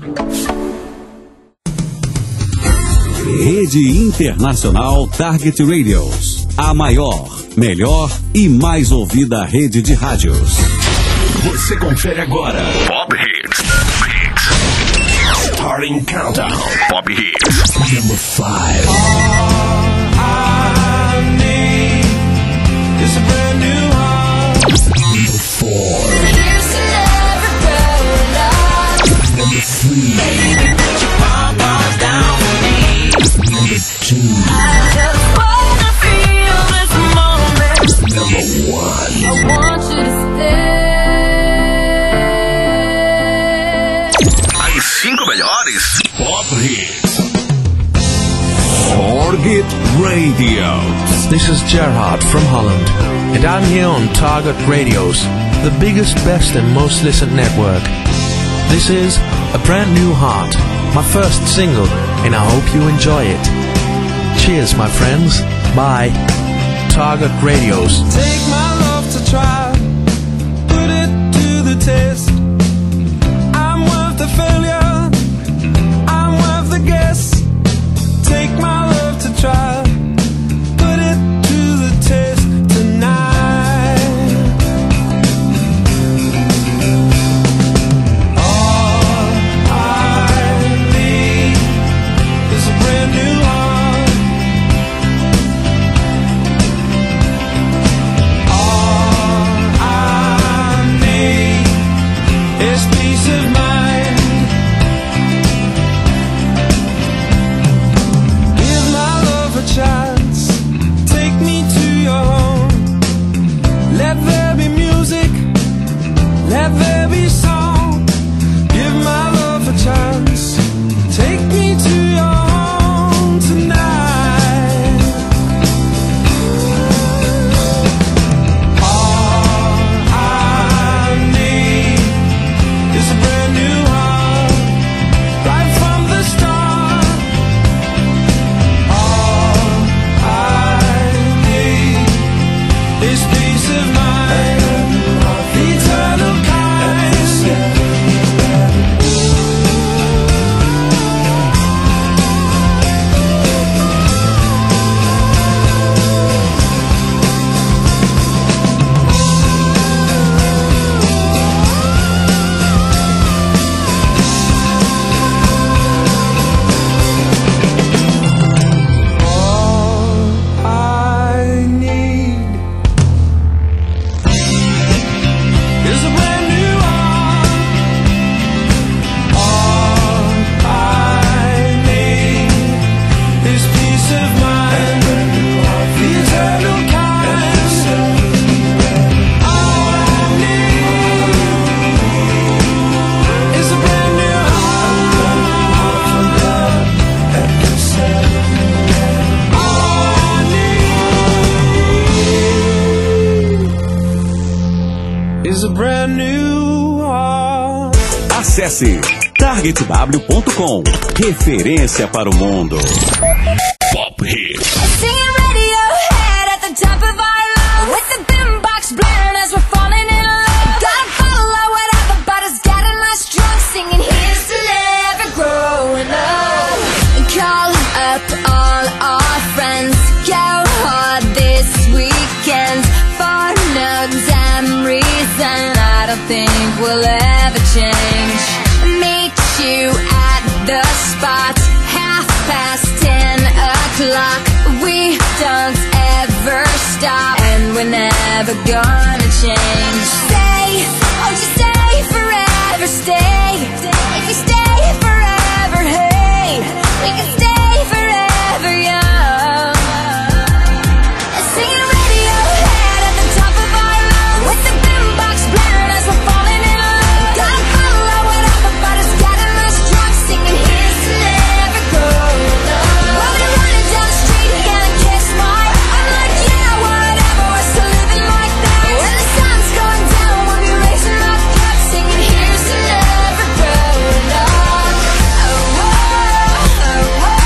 Rede Internacional Target Radios. A maior, melhor e mais ouvida rede de rádios. Você confere agora. Pop Hits. Starting Countdown. Pop Hits. Number 5. All I need is a brand new heart. Number 4. Here's to never grow up. Number 3. Baby, put your pom-poms down for me. Number 2. I just wanna feel this moment. Number 1. I want you to stay. As 5 melhores Pop Hits. Target Radio. This is Gerhard from Holland, and I'm here on Target Radios, the biggest, best and most listened network. This is A Brand New Heart, my first single, and I hope you enjoy it. Cheers, my friends. Bye. Target Radios. Take my love to try, put it to the test. I'm worth the failure, I'm worth the guess. Take my love to try, put it to the test tonight. All I need is a brand new heart. All I need is peace of mind. Give my love a chance, take me to your home. Let there be music, let there be song. Give my love a chance, take me to your home tonight. All I need is a brand new heart, right from the start. All I need is peace of mind, the eternal kind. All I need is a brand new heart. All I need is peace of mind, the eternal kind. All I need is a brand new heart. All I need is a brand new heart. Acesse targetw.com. Referência para o mundo. Pop Hits. Singing Radiohead at the top of our lungs, with the boombox blaring as we're falling in love. Gotta follow whatever, but it's getting us drunk, singing here's to never growing up. Call up all our friends, go hard this weekend. For no damn reason, I don't think we'll ever change. Meet you at the spot, 10:30. We don't ever stop, and we're never gonna change. Stay, oh just stay forever, stay. If you stay forever, hey, we can stay forever young. Singing Radiohead at the top of our lungs, with the boombox blaring as we're falling in love. Gotta follow whatever, but it's getting us drunk, singing here's to never growing up. We'll be running down the street, gonna kiss my. I'm like, yeah, whatever, we're still living like that. When the sun's going down, we'll be raising our cups, singing here's to never growing up. Oh, oh, oh, oh.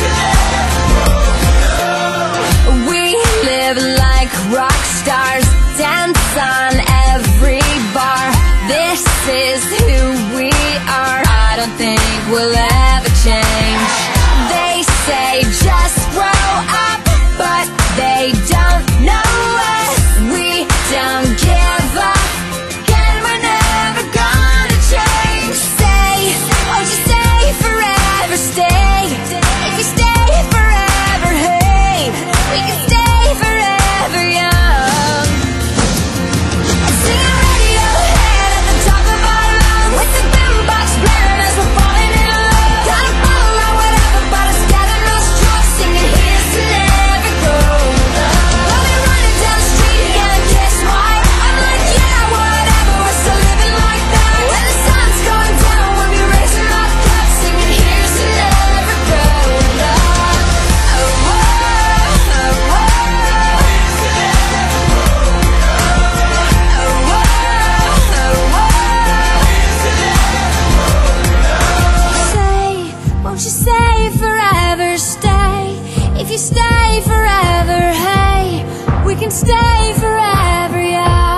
We live like rock stars, stay forever, yeah.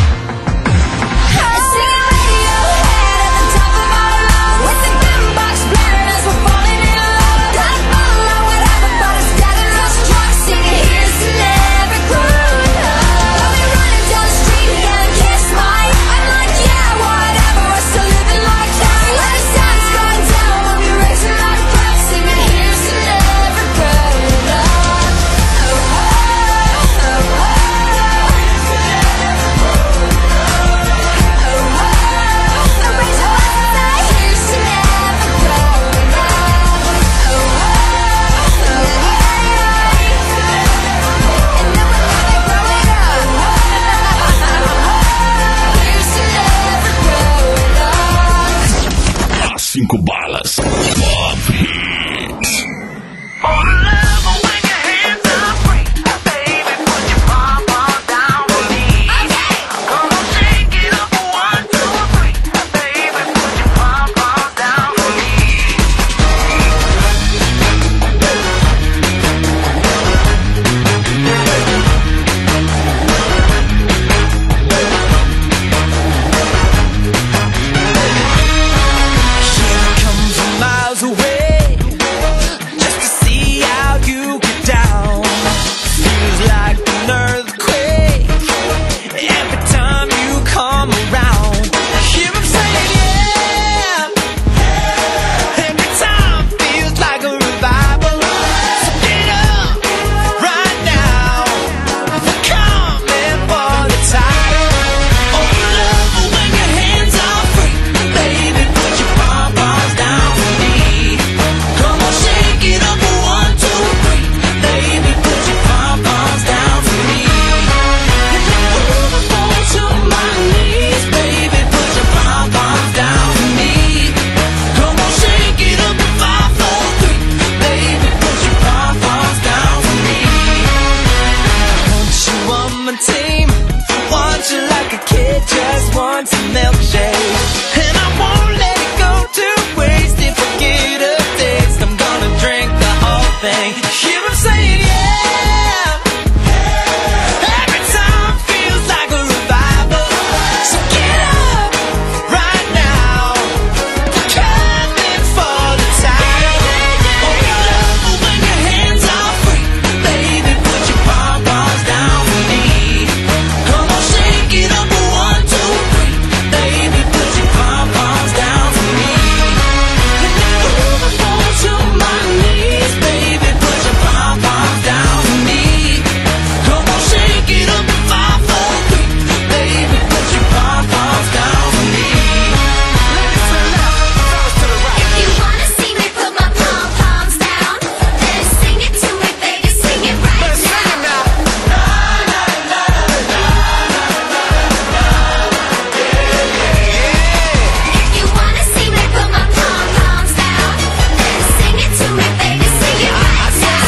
Singing Radiohead at the top of our lungs, with the boombox blaring as we're falling in love. Got a bottle or whatever, but it's getting us drunk. Singing here's to never growing up. We'll be running down the street and getting kissed, mate. I'm like, yeah, whatever, we're still living like that. When the sun's going down, we'll be raising our cups, singing here's to never growing up. Oh, oh, oh, oh. Cinco balas. Pop Hits. Miles away, just to see how you get down. Feels like an earthquake every time you come around. Hear 'em saying yeah, every time feels like a revival. So get up right now, we're coming for the title. Oh, love when your hands are free, baby, put your pom-poms down for me. Come on, shake it up for 1, 2, 3, baby, put your pom-poms down for me. And then move it forward to my knees, baby, put your pom-poms down for me. Come on, shake it up for 5, 4, 3, baby, put your pom-poms down for me. Want you on my team, want you like a kid just wants a milkshake. And I won't let it go to waste. If I get a taste, I'm gonna drink the whole thing. Hear 'em saying yeah, every time feels like a revival. So get up right now, we're coming for the title. Oh, love when your hands are free, baby, put your pom-poms down for me. Come on, shake it up for 1, 2, 3, baby, put your pom-poms down for me. And then move it forward to my knees, baby, put your pom-poms down for me. Come on, shake it up for 5, 4, 3, baby, put your pom-poms down for me. If you wanna see me put my pom-poms down, then sing it to me, baby, sing it right now. If you wanna see me put my pom-poms down, then sing it to me, baby, sing it right now.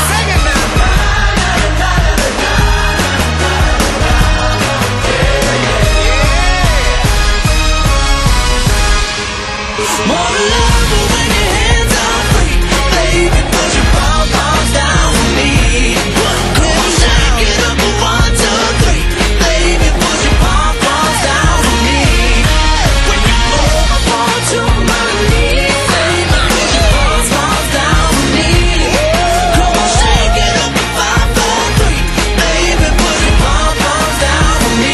More love when your hands are free, baby, put your pom-poms down for me. Come on, shake it up for 1, 2, 3, baby, put your pom-poms down for me. When you move on to my knees, baby, put your pom-poms down for me. Come on, shake it up for 5, 4, 3, baby, put your pom-poms down for me.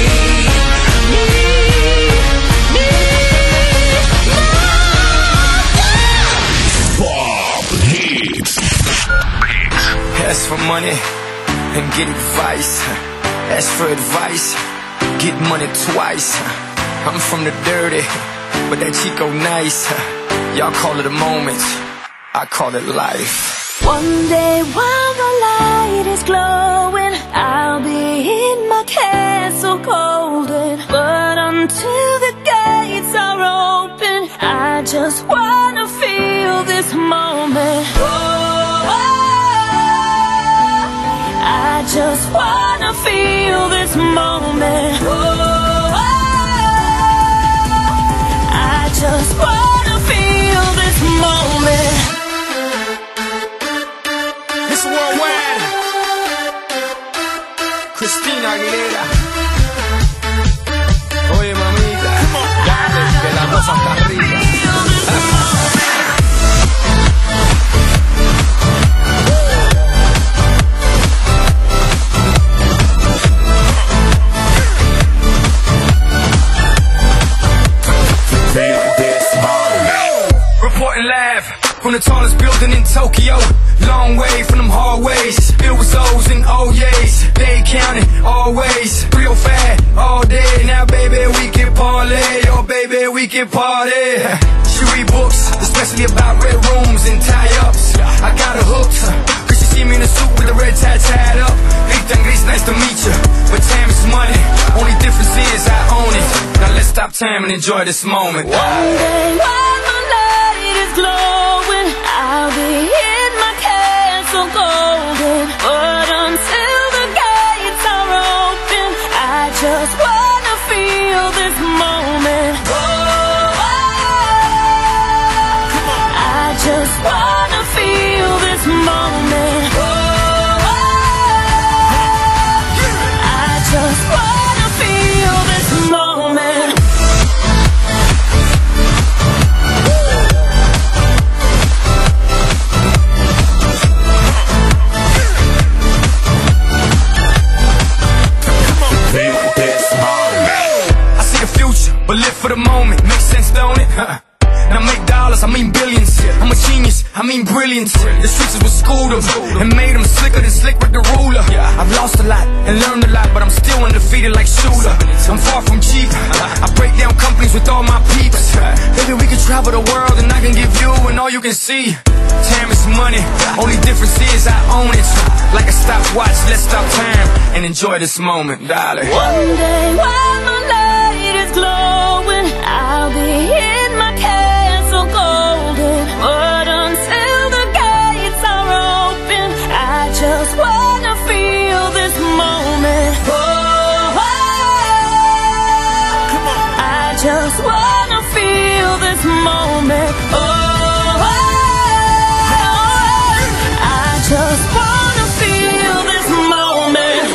Pop Hits. Ask for money and get advice. Ask for advice, get money twice. I'm from the dirty, but that Chico nice. Y'all call it a moment, I call it life. One day while the light is glowing, I'll be in my castle golden. But until the gates are open, I just wanna feel this moment. Oh, I just wanna feel this moment. Oh, I just wanna feel this moment. It's worldwide. Cristina Aguilera. Oye, mamita, dale, que la cosa está rica. Reporting live from the tallest building in Tokyo. Long way from them hallways. It was O's and O's. They counted always. 305 all day. Now baby we can parlay. Oh baby we can party. She read books, especially about red rooms and tie-ups. I got her hooked, cause she see me in a suit with the red tie tied up. Ethan Gris, nice to meet you. But time is money. Only difference is I own it. Now let's stop time and enjoy this moment. One day while my light is glowing, I'll be in my castle golden. But until the gates are open, I just wanna feel this moment. I just wanna feel this moment. I just wanna feel this moment. I see the future, but live for the moment. Makes sense, don't it? Now make dollars, I mean billions. I'm a genius, I mean brilliance. The streets is what schooled them and made them slicker than slick with the ruler. I've lost a lot and learned a lot, but I'm still undefeated like Shooter. I'm far from cheap. I break down companies with all my peeps. Baby, we can travel the world and I can give you and all you can see. Time is money, only difference is I own it. Like a stopwatch, let's stop time and enjoy this moment, darling. One day while my light is glowing, I'll be in my castle golden. But until the gates are open, I just wanna feel this moment. I just wanna feel this moment. I just wanna feel this moment.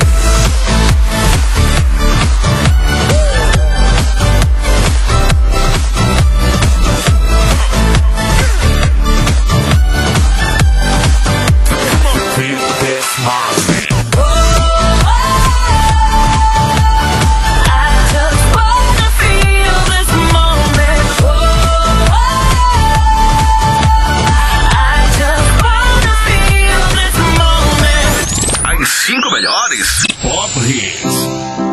Pop Hits.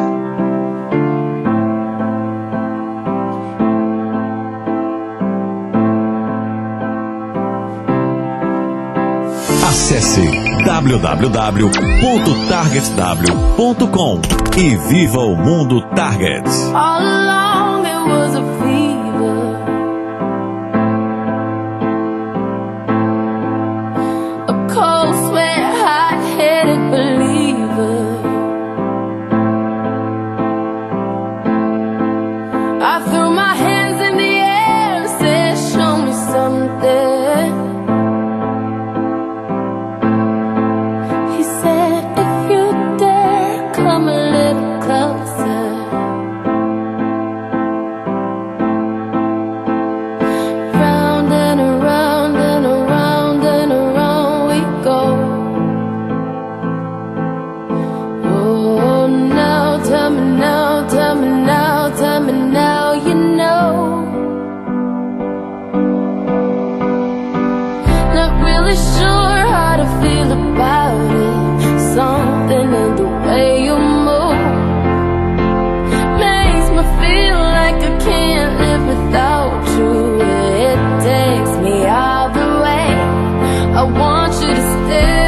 Acesse www.targetw.com e viva o mundo Target. All along it was a fever, a cold sweat, hot-headed believer. I threw my hands in the air and said, show me something. He said, if you dare, come a little closer. Round and around and around and around we go. Oh, now tell me now, tell me now, tell me now, you know. Not really sure how to feel about it. Something in the way you move makes me feel like I can't live without you. It takes me all the way. I want you to stay.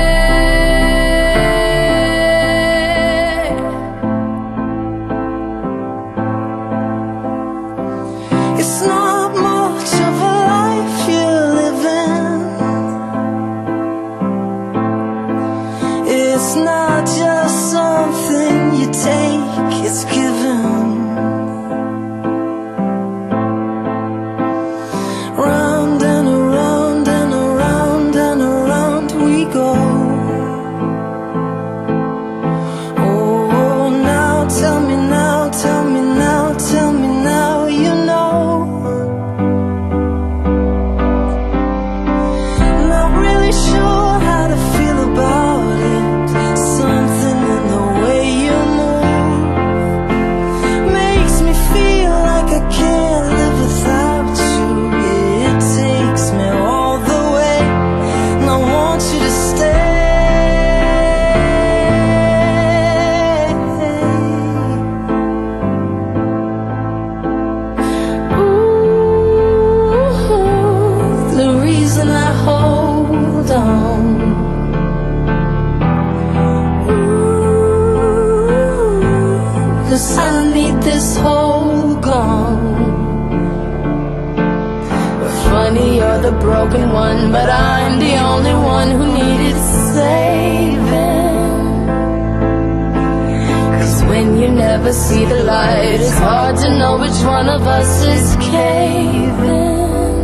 this hole gone? Funny, you're the broken one, but I'm the only one who needed saving. 'Cause when you never see the light, it's hard to know which one of us is caving.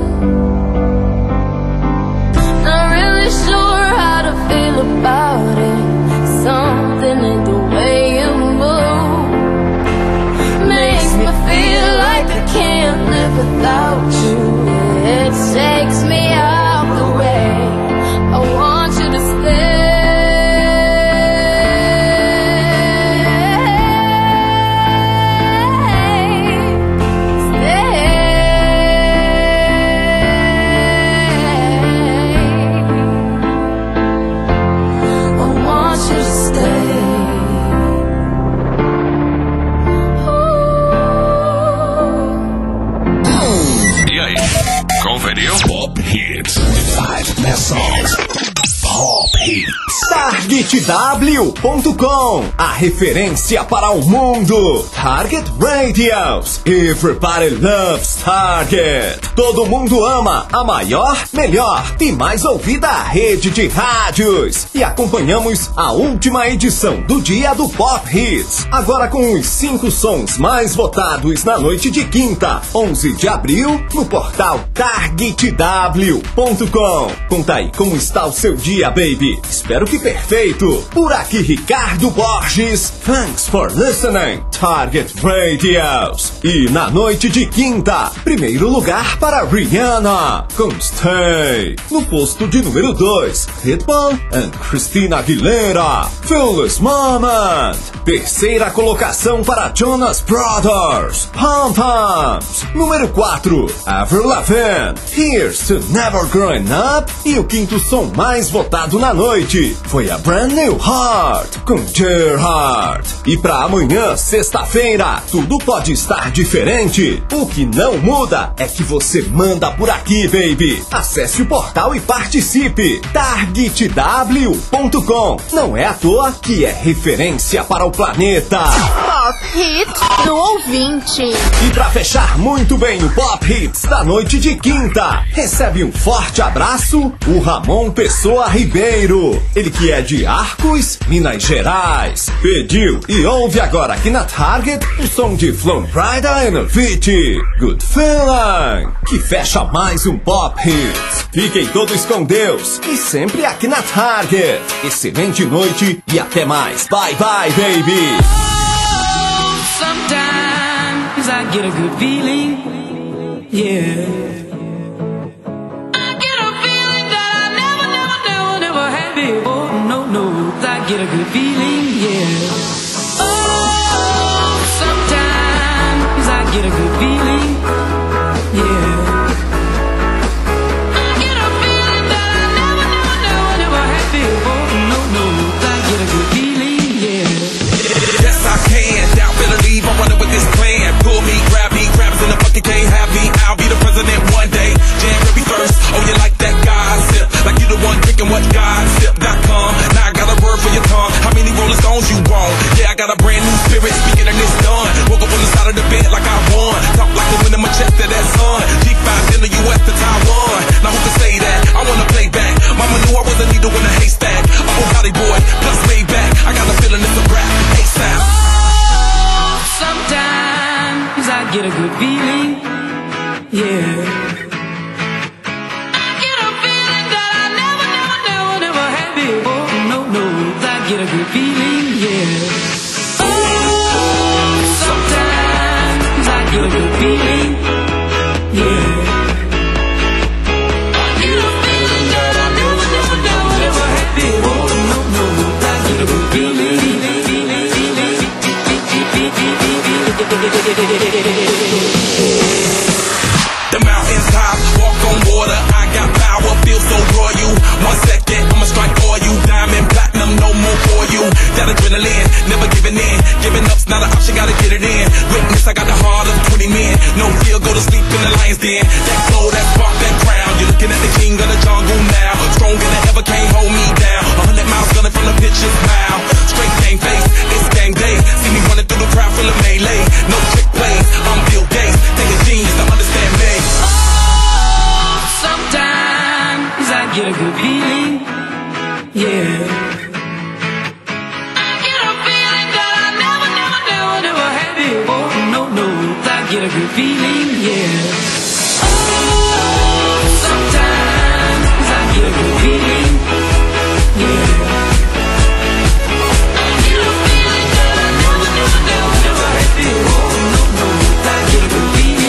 Not really sure how to feel about it. Something in the way you move makes me feel like I can't live without you. It takes me out the way. I want you to stay. Pop Hits. 5 best songs. Pop Hits. TargetW.com, a referência para o mundo. Target Radios. Everybody loves Target. Todo mundo ama a maior, melhor e mais ouvida rede de rádios. E acompanhamos a última edição do dia do Pop Hits. Agora com os 5 sons mais votados na noite de quinta, 11 de abril, no portal TargetW.com. Conta aí como está o seu dia, baby. Espero que perfeito. Por aqui, Ricardo Borges. Thanks for listening. Target Radios. E na noite de quinta, primeiro lugar para Rihanna com Stay. No posto de número 2, Pitbull and Christina Aguilera, Foolish Moment. Terceira colocação para Jonas Brothers, Pom Poms. Número 4, Avril Lavigne, Here's to Never Growing Up. E o quinto som mais votado na noite foi a Brand New Heart com Gerhard. E pra amanhã, sexta-feira, tudo pode estar diferente. O que não muda é que você manda por aqui, baby. Acesse o portal e participe. TargetW.com. Não é à toa que é referência para o planeta. Pop Hits do ouvinte. E pra fechar muito bem o Pop Hits da noite de quinta, recebe um forte abraço o Ramon Pessoa Ribeiro. Ele que é de Arcos, Minas Gerais. Pediu e ouve agora aqui na Target o som de Flown Prida and Avicii, Good Feeling, que fecha mais um Pop Hits. Fiquem todos com Deus e sempre aqui na Target. Excelente noite e até mais. Bye bye, baby. Sometimes I get a good feeling, yeah. I get a feeling that I never had before. No, I get a good feeling, yeah. Oh, sometimes I get a good feeling, yeah. I get a feeling that I never had before. No, I get a good feeling, yeah. Yes, I can. Doubt, better leave. I'm running with this plan. Pull me, grab us in the bucket, can't have me. I'll be the president one day. Jam every verse. Oh, you like that gossip? Like you the one drinking what gossip.com. Now I got a word for your tongue. How many Rolling Stones you want? Yeah, I got a brand new spirit. Speaking and it's done. Woke up on the side of the bed like I won. Talk like the wind in my chest to that sun. G5 in the US to Taiwan. Now who can say that? I wanna play back. Mama knew I was a needle in a haystack. I'm a body boy, plus laid back. I got a feeling it's a rap. ASAP. Sometimes I get a good feeling, yeah. I get a feeling that I never had before. No, I get a good feeling, yeah. Oh, sometimes I get a good feeling, yeah. I get a feeling that I never had before. No, I get a good feeling. The mountains high, walk on water. I got power, feel so royal. 1 second, I'ma strike all you. Diamond, platinum, no more for you. That adrenaline, never giving in. Giving up's not an option, gotta get it in. Witness, I got the heart of 20 men. No fear, go to sleep in the lion's den. That flow, that spark, that crown. You're looking at the king of the jungle now. Stronger than ever, can't hold me down. 100 miles gunning from the pitcher's mouth. Straight game face, it's game day. See me running through the crowd full of melee. No trick. a good feeling, yeah. Oh, sometimes I get a good feeling, yeah. I get a feeling that I never feel. Oh, no, I get a good feeling.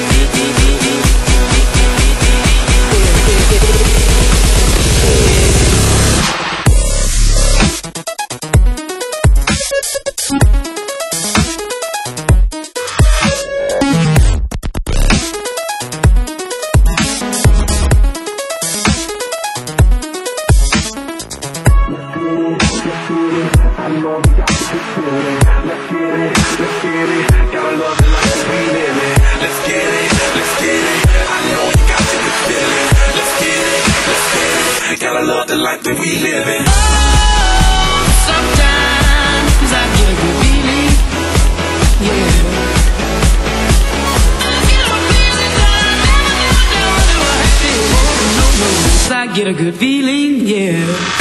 Like that we live in. Oh, sometimes I get a good feeling, yeah. I get a feeling that I never feel. Oh, no, I get a good feeling, yeah.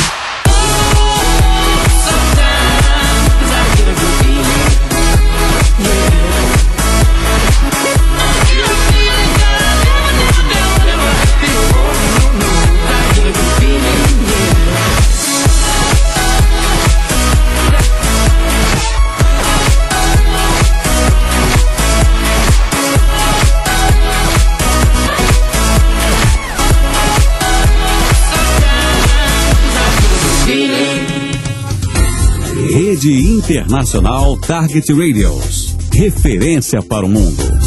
Rede Internacional Target Radios. Referência para o mundo.